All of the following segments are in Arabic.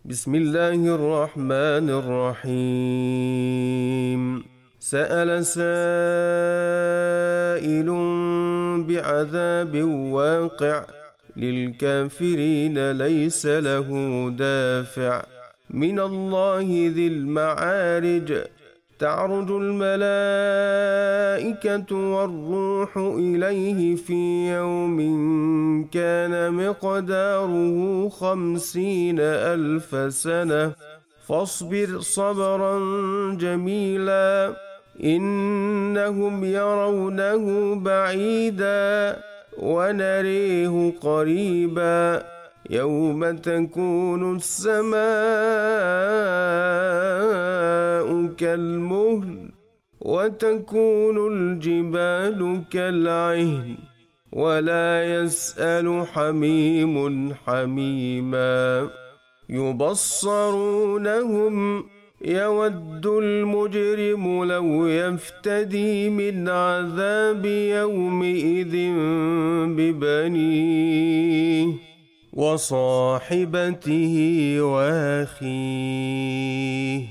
بسم الله الرحمن الرحيم. سأل سائل بعذاب واقع للكافرين ليس له دافع من الله ذي المعارج. تعرج الملائكة والروح إليه في يوم كان مقداره 50,000 سنة فاصبر صبرا جميلا إنهم يرونه بعيدا ونريه قريبا يوم تكون السماء كالمهل وتكون الجبال كالعهن ولا يسأل حميم حميما يبصرونهم يود المجرم لو يفتدي من عذاب يومئذ ببنيه وصاحبته وأخيه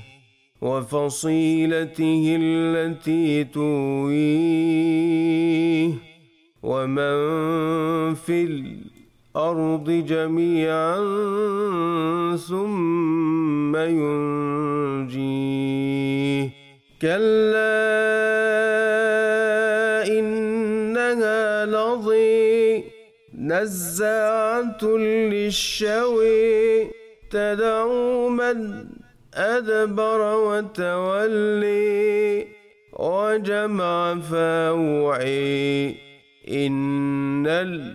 وفصيلته التي تؤويه ومن في الأرض جميعا ثم ينجيه كلا إنها لظى نزاعة للشوى تدعو من أدبر وتولي وجمع فاوعي إن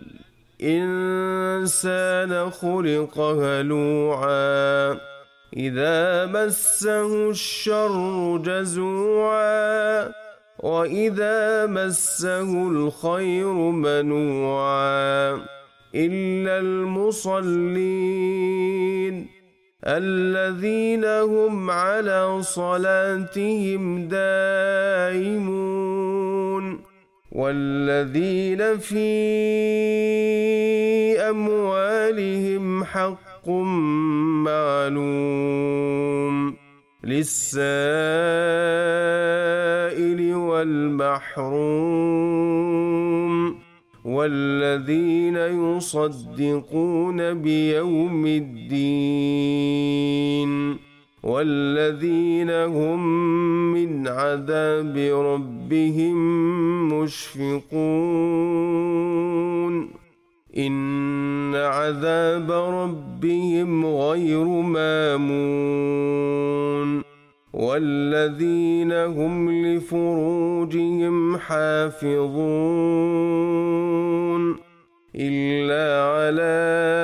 الإنسان خلق هلوعا إذا مسه الشر جزوعا وإذا مسه الخير منوعا إلا المصلين الذين هم على صلاتهم دائمون والذين في أموالهم حق معلوم للسائل والمحروم والذين يصدقون بيوم الدين والذين هم من عذاب ربهم مشفقون إن عذاب ربهم غير مامون والذين هم لفروجهم حافظون إلا على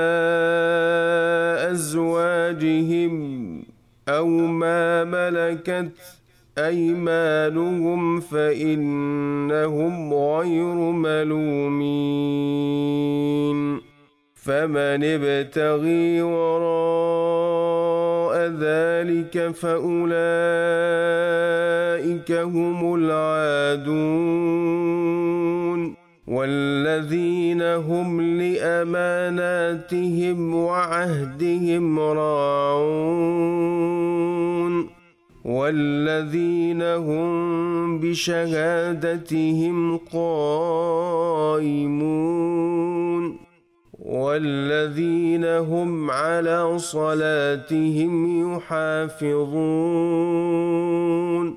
أزواجهم أو ما ملكت أيمانهم فإنهم غير ملومين فمن ابتغي وراء ذلك فأولئك هم العادون والذين هم لأماناتهم وعهدهم راعون والذين هم بشهادتهم قائمون والذين هم على صلاتهم يحافظون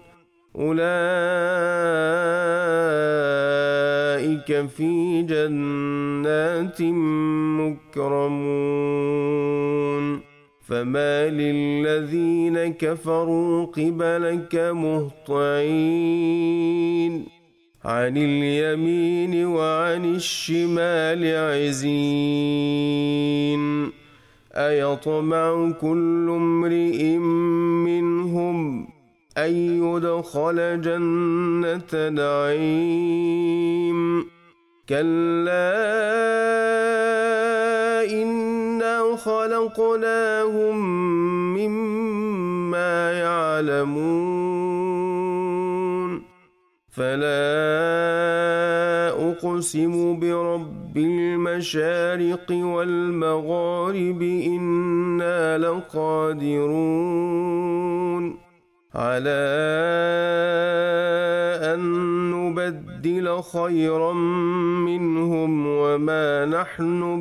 أولئك في جنات مكرمون فما للذين كفروا قبلك مهطعين عن اليمين وعن الشمال عزين أيطمع كل امرئ منهم أن يدخل جنة نعيم كلا إنا خلقناهم مما يعلمون فلا أقسم برب بالمشارق والمغارب إنا لقادرون على أن نبدل خيرا منهم وما نحن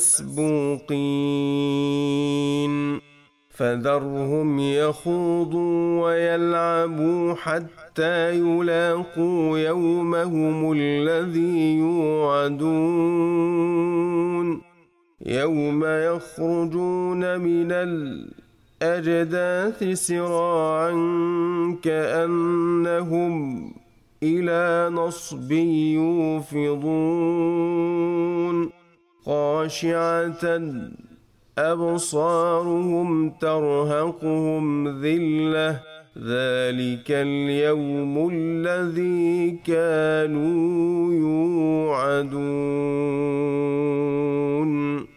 بمسبوقين فذرهم يخوضوا ويلعبوا حتى يلاقوا يومهم الذي يوعدون يوم يخرجون من الأجداث سراعا كأنهم إلى نصب يوفضون خاشعة أبصارهم ترهقهم ذلة ذلك اليوم الذي كانوا يوعدون